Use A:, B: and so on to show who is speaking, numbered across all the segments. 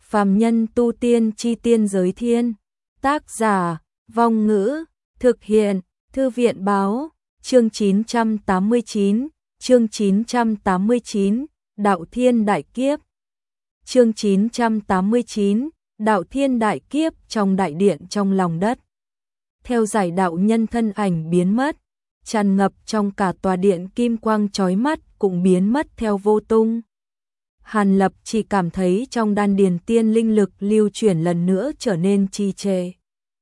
A: Phàm nhân tu tiên chi tiên giới thiên. Tác giả, Vong Ngữ. Thực hiện, Thư viện Báo. Chương 989, chương 989, Đạo Thiên Đại Kiếp. Chương 989, Đạo Thiên Đại Kiếp. Trong đại điện trong lòng đất. Theo giải đạo nhân thân ảnh biến mất, tràn ngập trong cả tòa điện kim quang chói mắt cũng biến mất theo vô tung. Hàn Lập chỉ cảm thấy trong đan điền tiên linh lực lưu chuyển lần nữa trở nên trì trệ.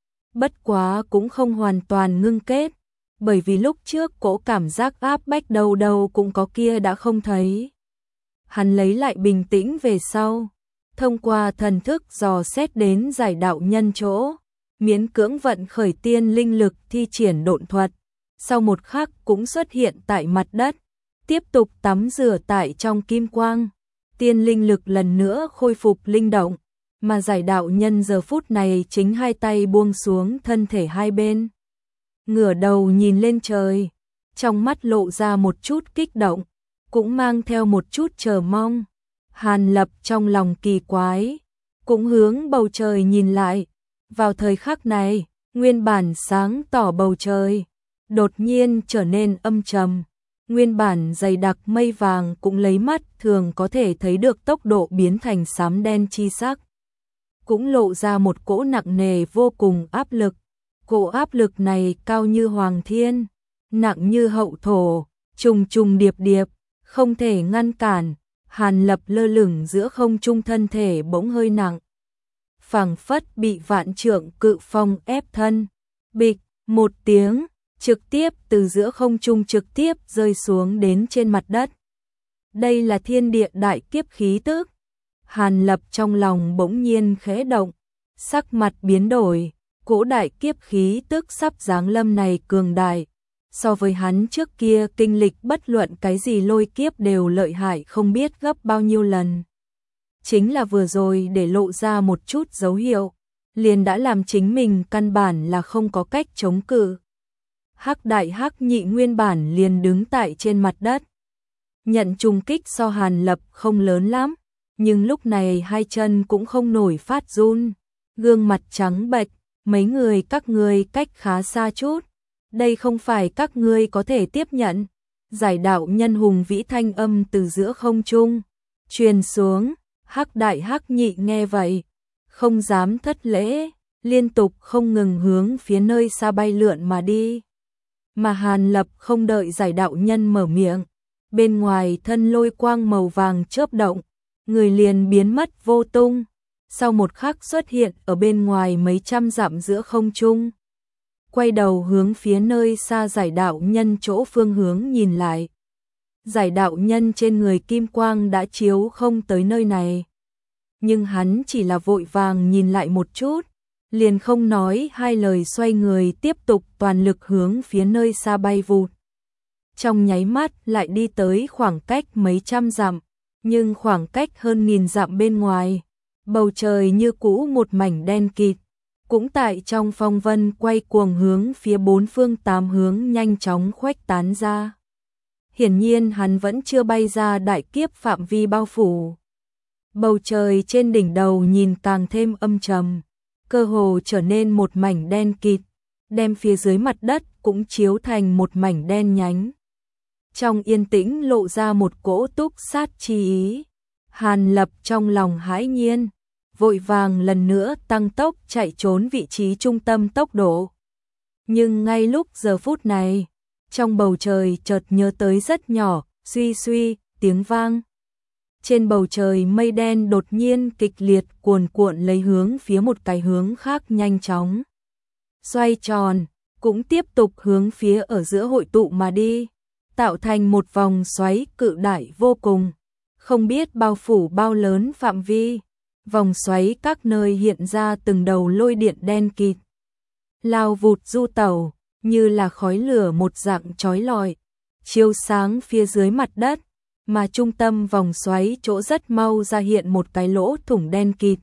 A: Bất quá cũng không hoàn toàn ngưng kết, bởi vì lúc trước cỗ cảm giác áp bách đâu đâu cũng có kia đã không thấy. Hắn lấy lại bình tĩnh về sau, thông qua thần thức dò xét đến giải đạo nhân chỗ, miễn cưỡng vận khởi tiên linh lực thi triển độn thuật, sau một khắc cũng xuất hiện tại mặt đất, tiếp tục tắm rửa tại trong kim quang. Tiên linh lực lần nữa khôi phục linh động, mà giải đạo nhân giờ phút này chính hai tay buông xuống thân thể hai bên. Ngửa đầu nhìn lên trời, trong mắt lộ ra một chút kích động, cũng mang theo một chút chờ mong. Hàn Lập trong lòng kỳ quái, cũng hướng bầu trời nhìn lại. Vào thời khắc này, nguyên bản sáng tỏ bầu trời, đột nhiên trở nên âm trầm. Nguyên bản dày đặc mây vàng cũng lấy mắt thường có thể thấy được tốc độ biến thành xám đen chi sắc. Cũng lộ ra một cỗ nặng nề vô cùng áp lực. Cỗ áp lực này cao như hoàng thiên, nặng như hậu thổ, trùng trùng điệp điệp, không thể ngăn cản. Hàn Lập lơ lửng giữa không trung, thân thể bỗng hơi nặng, phảng phất bị vạn trượng cự phong ép thân. Bịch một tiếng, trực tiếp từ giữa không trung trực tiếp rơi xuống đến trên mặt đất. Đây là thiên địa đại kiếp khí tức. Hàn Lập trong lòng bỗng nhiên khẽ động, sắc mặt biến đổi, cỗ đại kiếp khí tức sắp giáng lâm này cường đại, so với hắn trước kia kinh lịch bất luận cái gì lôi kiếp đều lợi hại không biết gấp bao nhiêu lần. Chính là vừa rồi để lộ ra một chút dấu hiệu, liền đã làm chính mình căn bản là không có cách chống cự. Hắc đại hắc nhị nguyên bản liền đứng tại trên mặt đất. Nhận trùng kích so Hàn Lập không lớn lắm, nhưng lúc này hai chân cũng không nổi phát run, gương mặt trắng bệch. Mấy người các ngươi cách khá xa chút, đây không phải các ngươi có thể tiếp nhận. Giải đạo nhân hùng vĩ thanh âm từ giữa không trung truyền xuống. Hắc đại hắc nhị nghe vậy, không dám thất lễ, liên tục không ngừng hướng phía nơi xa bay lượn mà đi. Mà Hàn Lập không đợi giải đạo nhân mở miệng, bên ngoài thân lôi quang màu vàng chớp động, người liền biến mất vô tung. Sau một khắc xuất hiện ở bên ngoài mấy trăm dặm giữa không trung. Quay đầu hướng phía nơi xa giải đạo nhân chỗ phương hướng nhìn lại. Giải đạo nhân trên người kim quang đã chiếu không tới nơi này. Nhưng hắn chỉ là vội vàng nhìn lại một chút, liền không nói hai lời xoay người tiếp tục toàn lực hướng phía nơi xa bay vụt. Trong nháy mắt lại đi tới khoảng cách mấy trăm dặm, nhưng khoảng cách hơn 1000 dặm bên ngoài, bầu trời như cũ một mảnh đen kịt, cũng tại trong phong vân quay cuồng hướng phía bốn phương tám hướng nhanh chóng khuếch tán ra. Hiển nhiên hắn vẫn chưa bay ra đại kiếp phạm vi bao phủ. Bầu trời trên đỉnh đầu nhìn càng thêm âm trầm, cơ hồ trở nên một mảnh đen kịt, đem phía dưới mặt đất cũng chiếu thành một mảnh đen nhánh. Trong yên tĩnh lộ ra một cỗ túc sát chi ý. Hàn Lập trong lòng hãi nhiên, vội vàng lần nữa tăng tốc chạy trốn vị trí trung tâm tốc độ. Nhưng ngay lúc giờ phút này, trong bầu trời chợt nhớ tới rất nhỏ, suy suy, tiếng vang. Trên bầu trời mây đen đột nhiên kịch liệt cuồn cuộn lấy hướng phía một cái hướng khác nhanh chóng. Xoay tròn, cũng tiếp tục hướng phía ở giữa hội tụ mà đi, tạo thành một vòng xoáy cự đại vô cùng, không biết bao phủ bao lớn phạm vi. Vòng xoáy các nơi hiện ra từng đầu lôi điện đen kịt, lao vụt du tẩu, như là khói lửa một dạng chói lọi, chiếu sáng phía dưới mặt đất, mà trung tâm vòng xoáy chỗ rất mau ra hiện một cái lỗ thủng đen kịt,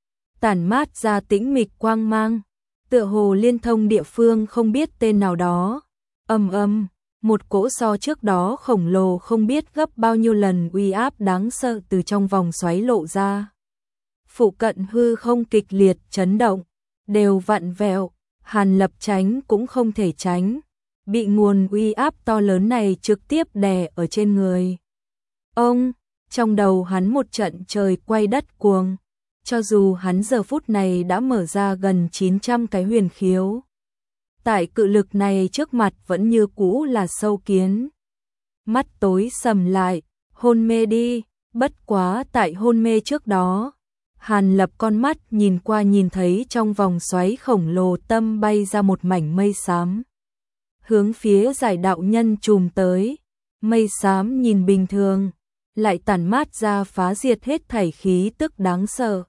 A: tản mát ra tĩnh mịch quang mang, tựa hồ liên thông địa phương không biết tên nào đó. Một cỗ so trước đó khổng lồ không biết gấp bao nhiêu lần uy áp đáng sợ từ trong vòng xoáy lộ ra. Phụ cận hư không kịch liệt chấn động, đều vặn vẹo, Hàn Lập tránh cũng không thể tránh, bị nguồn uy áp to lớn này trực tiếp đè ở trên người. Ông, trong đầu hắn một trận trời quay đất cuồng, cho dù hắn giờ phút này đã mở ra gần 900 cái huyền khiếu. Tại cự lực này trước mặt vẫn như cũ là sâu kiến. Mắt tối sầm lại, hôn mê đi, bất quá tại hôn mê trước đó. Hàn Lập con mắt nhìn qua nhìn thấy trong vòng xoáy khổng lồ tâm bay ra một mảnh mây xám. Hướng phía giải đạo nhân trùm tới, mây xám nhìn bình thường, lại tản mát ra phá diệt hết thảy khí tức đáng sợ.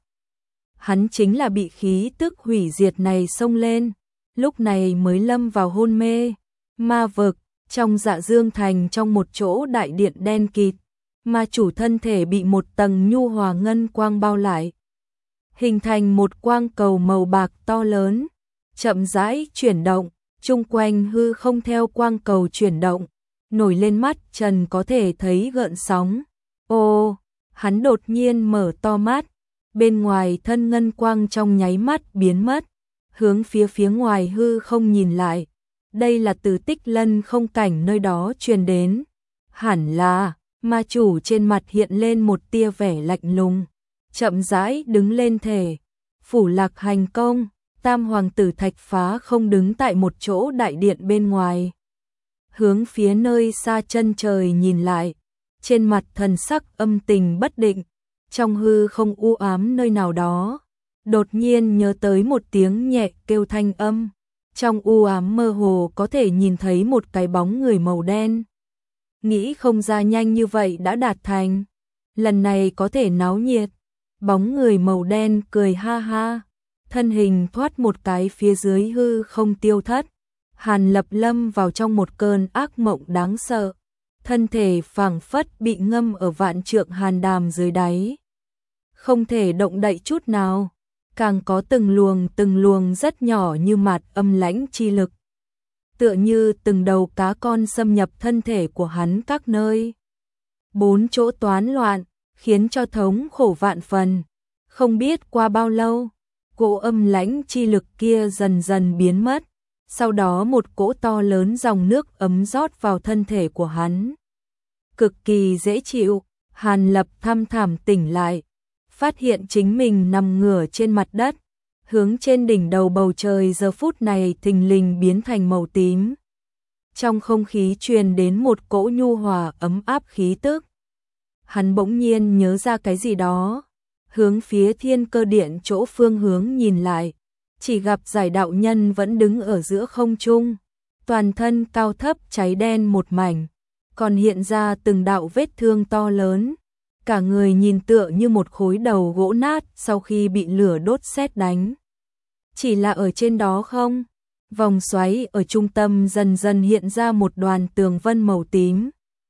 A: Hắn chính là bị khí tức hủy diệt này xông lên, lúc này mới lâm vào hôn mê. Ma vực, trong Dạ Dương Thành trong một chỗ đại điện đen kịt, ma chủ thân thể bị một tầng nhu hòa ngân quang bao lại, hình thành một quang cầu màu bạc to lớn, chậm rãi chuyển động, chung quanh hư không theo quang cầu chuyển động, nổi lên mắt trần có thể thấy gợn sóng. Ô, hắn đột nhiên mở to mắt, bên ngoài thân ngân quang trong nháy mắt biến mất, hướng phía ngoài hư không nhìn lại. Đây là từ Tích Lân không cảnh nơi đó truyền đến. Hẳn là, ma chủ trên mặt hiện lên một tia vẻ lạnh lùng, chậm rãi đứng lên thể. Phủ Lạc hành công, Tam hoàng tử Thạch Phá không đứng tại một chỗ đại điện bên ngoài. Hướng phía nơi xa chân trời nhìn lại, trên mặt thần sắc âm tình bất định, trong hư không u ám nơi nào đó. Đột nhiên nhớ tới một tiếng nhẹ kêu thanh âm, trong u ám mơ hồ có thể nhìn thấy một cái bóng người màu đen. Nghĩ không ra nhanh như vậy đã đạt thành, lần này có thể náo nhiệt. Bóng người màu đen cười ha ha, thân hình thoát một cái phía dưới hư không tiêu thất. Hàn Lập lâm vào trong một cơn ác mộng đáng sợ, thân thể phảng phất bị ngâm ở vạn trượng hàn đàm dưới đáy, không thể động đậy chút nào. Càng có từng luồng rất nhỏ như mạt âm lãnh chi lực, tựa như từng đầu cá con xâm nhập thân thể của hắn các nơi. Bốn chỗ toán loạn, khiến cho thống khổ vạn phần. Không biết qua bao lâu, cỗ âm lãnh chi lực kia dần dần biến mất, sau đó một cỗ to lớn dòng nước ấm rót vào thân thể của hắn. Cực kỳ dễ chịu, Hàn Lập thăm thẳm tỉnh lại, phát hiện chính mình nằm ngửa trên mặt đất, hướng trên đỉnh đầu bầu trời giờ phút này thình lình biến thành màu tím. Trong không khí truyền đến một cỗ nhu hòa ấm áp khí tức. Hắn bỗng nhiên nhớ ra cái gì đó, hướng phía Thiên Cơ Điện chỗ phương hướng nhìn lại, chỉ gặp giải đạo nhân vẫn đứng ở giữa không trung, toàn thân cao thấp cháy đen một mảnh, còn hiện ra từng đạo vết thương to lớn. Cả người nhìn tựa như một khối đầu gỗ nát sau khi bị lửa đốt sét đánh. Chỉ là ở trên đó không, vòng xoáy ở trung tâm dần dần hiện ra một đoàn tường vân màu tím.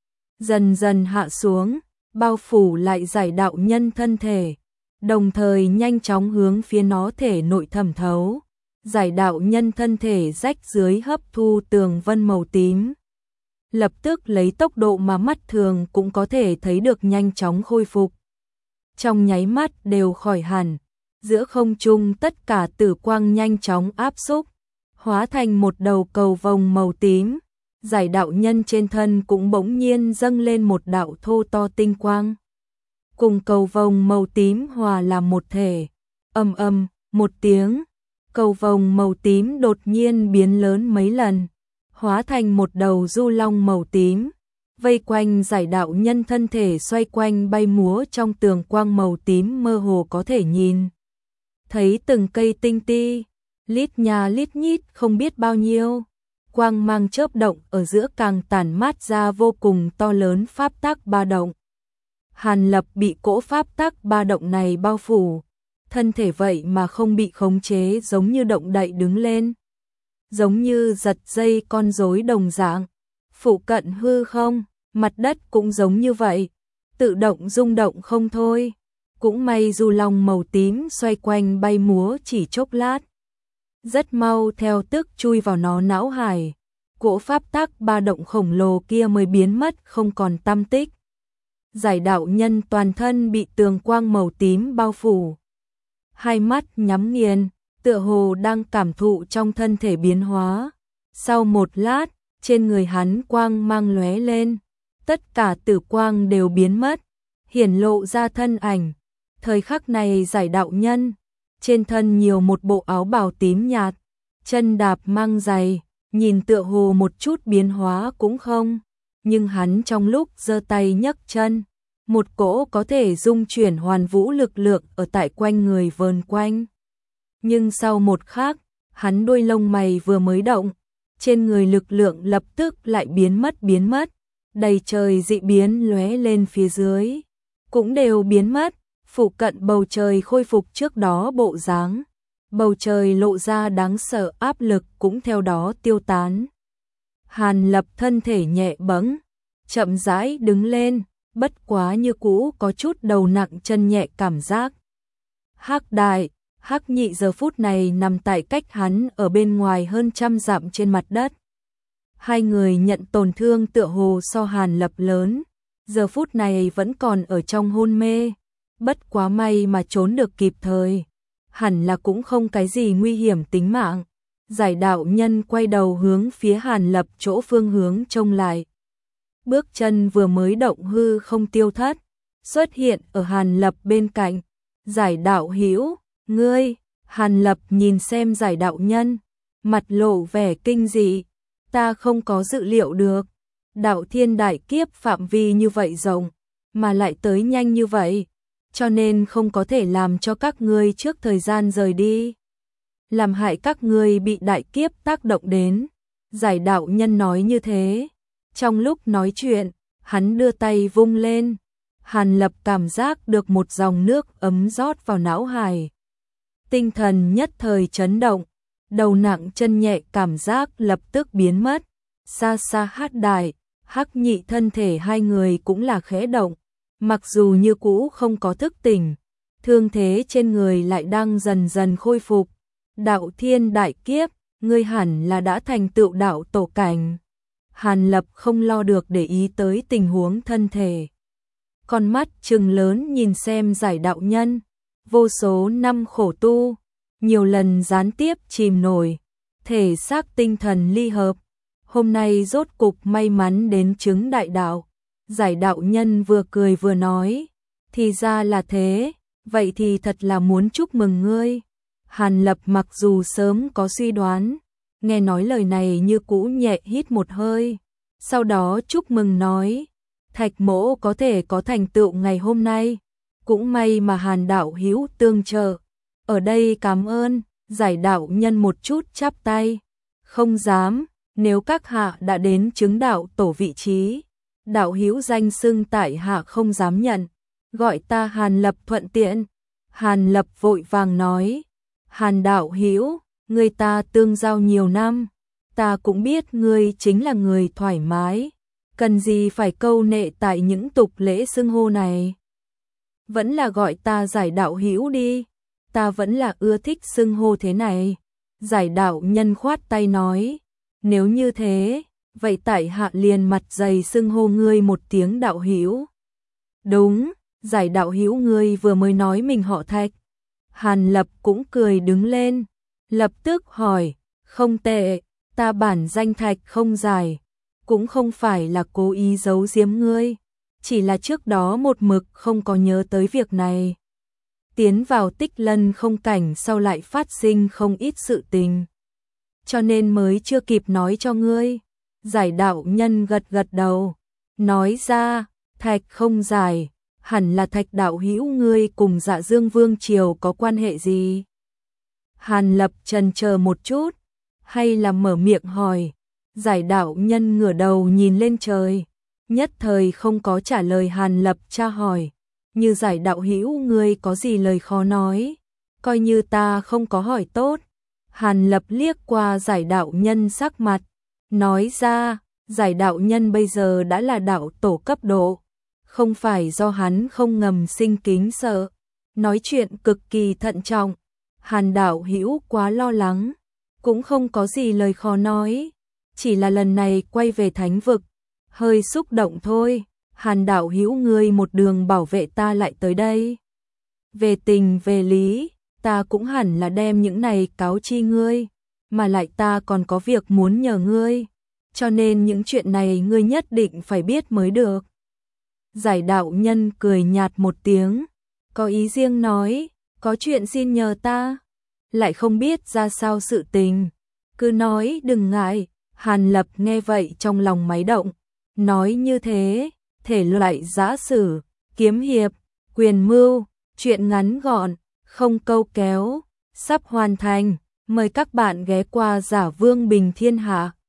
A: Dần dần hạ xuống, bao phủ lại giải đạo nhân thân thể, đồng thời nhanh chóng hướng phía nó thể nội thẩm thấu. Giải đạo nhân thân thể rách dưới hấp thu tường vân màu tím, lập tức lấy tốc độ mà mắt thường cũng có thể thấy được nhanh chóng khôi phục. Trong nháy mắt đều khỏi hẳn, giữa không trung tất cả tử quang nhanh chóng áp xúc, hóa thành một đầu cầu vồng màu tím. Giải đạo nhân trên thân cũng bỗng nhiên dâng lên một đạo thô to tinh quang, cùng cầu vồng màu tím hòa làm một thể. Ầm ầm, một tiếng, cầu vồng màu tím đột nhiên biến lớn mấy lần, hóa thành một đầu du long màu tím, vây quanh giải đạo nhân thân thể xoay quanh bay múa trong tường quang màu tím, mơ hồ có thể nhìn thấy từng cây tinh ti, lít nha lít nhít không biết bao nhiêu, quang mang chớp động ở giữa càng tản mát ra vô cùng to lớn pháp tắc ba động. Hàn Lập bị cỗ pháp tắc ba động này bao phủ, thân thể vậy mà không bị khống chế, giống như động đậy đứng lên, giống như giật dây con rối đồng dạng. Phụ cận hư không, mặt đất cũng giống như vậy, tự động rung động không thôi. Cũng may du long màu tím xoay quanh bay múa chỉ chốc lát, rất mau theo tức chui vào nó não hải, cỗ pháp tắc ba động khổng lồ kia mới biến mất không còn tăm tích. Giải đạo nhân toàn thân bị tường quang màu tím bao phủ, hai mắt nhắm nghiền, tựa hồ đang cảm thụ trong thân thể biến hóa. Sau một lát, trên người hắn quang mang lóe lên, tất cả tử quang đều biến mất, hiển lộ ra thân ảnh. Thời khắc này Giải đạo nhân, trên thân nhiều một bộ áo bào tím nhạt, chân đạp mang giày, nhìn tựa hồ một chút biến hóa cũng không, nhưng hắn trong lúc giơ tay nhấc chân, một cỗ có thể dung chuyển hoàn vũ lực lượng ở tại quanh người vờn quanh. Nhưng sau một khắc, hắn đôi lông mày vừa mới động, trên người lực lượng lập tức lại biến mất, đầy trời dị biến lóe lên phía dưới, cũng đều biến mất, phụ cận bầu trời khôi phục trước đó bộ dáng, bầu trời lộ ra đáng sợ áp lực cũng theo đó tiêu tán. Hàn Lập thân thể nhẹ bẫng, chậm rãi đứng lên, bất quá như cũ có chút đầu nặng chân nhẹ cảm giác. Hắc Đại, Hắc Nhị giờ phút này nằm tại cách hắn ở bên ngoài hơn 100 dặm trên mặt đất. Hai người nhận tổn thương tựa hồ so Hàn Lập lớn, giờ phút này vẫn còn ở trong hôn mê, bất quá may mà trốn được kịp thời, hẳn là cũng không cái gì nguy hiểm tính mạng. Giải đạo nhân quay đầu hướng phía Hàn Lập chỗ phương hướng trông lại. Bước chân vừa mới động hư không tiêu thất, xuất hiện ở Hàn Lập bên cạnh. Giải đạo hữu, ngươi, Hàn Lập nhìn xem giải đạo nhân, mặt lộ vẻ kinh dị, ta không có dự liệu được, đạo thiên đại kiếp phạm vi như vậy rộng, mà lại tới nhanh như vậy, cho nên không có thể làm cho các ngươi trước thời gian rời đi, làm hại các ngươi bị đại kiếp tác động đến. Giải đạo nhân nói như thế, trong lúc nói chuyện, hắn đưa tay vung lên, Hàn Lập cảm giác được một dòng nước ấm rót vào não hải. Tinh thần nhất thời chấn động, đầu nặng chân nhẹ cảm giác lập tức biến mất. Xa xa Hắc Đại, Hắc Nhị thân thể hai người cũng là khẽ động, mặc dù như cũ không có thức tỉnh, thương thế trên người lại đang dần dần khôi phục. Đạo thiên đại kiếp, ngươi hẳn là đã thành tựu đạo tổ cảnh. Hàn Lập không lo được để ý tới tình huống thân thể. Con mắt trừng lớn nhìn xem giải đạo nhân, vô số năm khổ tu, nhiều lần gián tiếp chìm nổi, thể xác tinh thần ly hợp, hôm nay rốt cục may mắn đến chứng đại đạo. Giải đạo nhân vừa cười vừa nói, thì ra là thế, vậy thì thật là muốn chúc mừng ngươi. Hàn Lập mặc dù sớm có suy đoán, nghe nói lời này như cũ nhẹ hít một hơi, sau đó chúc mừng nói, Thạch mỗ có thể có thành tựu ngày hôm nay, cũng may mà Hàn đạo hữu tương trợ, ở đây cảm ơn. Giải đạo nhân một chút chắp tay, không dám, nếu các hạ đã đến chứng đạo tổ vị trí, đạo hữu danh xưng tại hạ không dám nhận, gọi ta Hàn Lập thuận tiện. Hàn Lập vội vàng nói, Hàn đạo hữu, người ta tương giao nhiều năm, ta cũng biết ngươi chính là người thoải mái, cần gì phải câu nệ tại những tục lễ xưng hô này. Vẫn là gọi ta giải đạo hữu đi, ta vẫn là ưa thích xưng hô thế này. Giải đạo nhân khoát tay nói, nếu như thế, vậy tại hạ liền mặt dày xưng hô ngươi một tiếng đạo hữu. Đúng, giải đạo hữu ngươi vừa mới nói mình họ Thạch. Hàn Lập cũng cười đứng lên, lập tức hỏi, không tệ, ta bản danh Thạch không dài, cũng không phải là cố ý giấu giếm ngươi, chỉ là trước đó một mực không có nhớ tới việc này. Tiến vào Tích Lân không cảnh sau lại phát sinh không ít sự tình, cho nên mới chưa kịp nói cho ngươi. Giải đạo nhân gật gật đầu, nói ra, Thạch không dài, hẳn là Thạch đạo hữu ngươi cùng Dạ Dương Vương triều có quan hệ gì? Hàn Lập chần chờ một chút, hay là mở miệng hỏi. Giải đạo nhân ngửa đầu nhìn lên trời, nhất thời không có trả lời Hàn Lập tra hỏi, như giải đạo hữu ngươi có gì lời khó nói, coi như ta không có hỏi tốt. Hàn Lập liếc qua giải đạo nhân sắc mặt, nói ra, giải đạo nhân bây giờ đã là đạo tổ cấp độ, không phải do hắn không ngầm sinh kính sợ, nói chuyện cực kỳ thận trọng. Hàn đạo hữu quá lo lắng, cũng không có gì lời khó nói, chỉ là lần này quay về thánh vực, hơi xúc động thôi. Hàn đạo hữu ngươi một đường bảo vệ ta lại tới đây, về tình về lý, ta cũng hẳn là đem những này cáo chi ngươi, mà lại ta còn có việc muốn nhờ ngươi, cho nên những chuyện này ngươi nhất định phải biết mới được. Giải đạo nhân cười nhạt một tiếng, có ý riêng nói, có chuyện xin nhờ ta, lại không biết ra sao sự tình, cứ nói đừng ngại. Hàn Lập nghe vậy trong lòng máy động, nói như thế, thể loại giã sử, kiếm hiệp, quyền mưu, chuyện ngắn gọn, không câu kéo, sắp hoàn thành, mời các bạn ghé qua Giả Vương Bình Thiên Hạ.